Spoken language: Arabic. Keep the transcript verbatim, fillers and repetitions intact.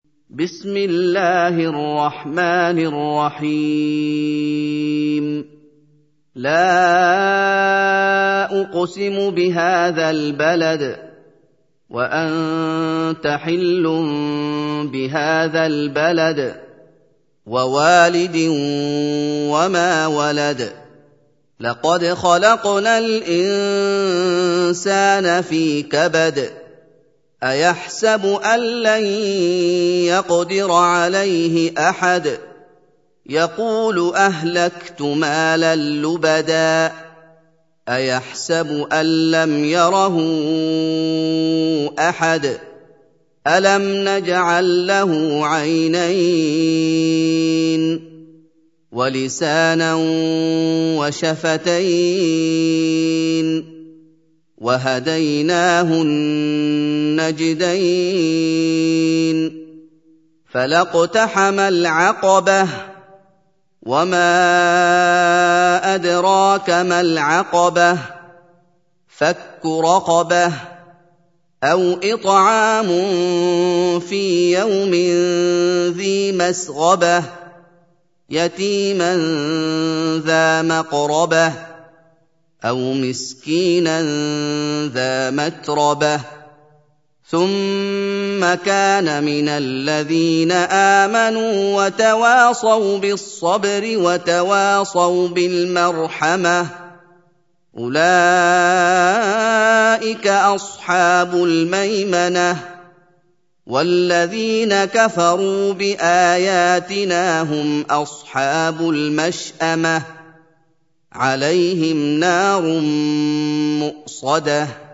بسم الله الرحمن الرحيم لا أقسم بهذا البلد وأنت حل بهذا البلد ووالد وما ولد لقد خلقنا الإنسان في كبد أيحسب أن لن يقدر عليه أحد يقول أهلكت مالا لبدا أيحسب أن لم يره أحد ألم نجعل له عينين ولسانا وشفتين وهديناه النجدين فلاقتحم العقبة وما أدراك ما العقبة فك رقبة أو إطعام في يوم ذي مسغبة يتيما ذا مقربة أو مسكينا ذا متربة ثم كان من الذين آمنوا وتواصوا بالصبر وتواصوا بالمرحمة أولئك أصحاب الميمنة والذين كفروا بآياتنا هم أصحاب المشأمة عليهم نار مؤصدة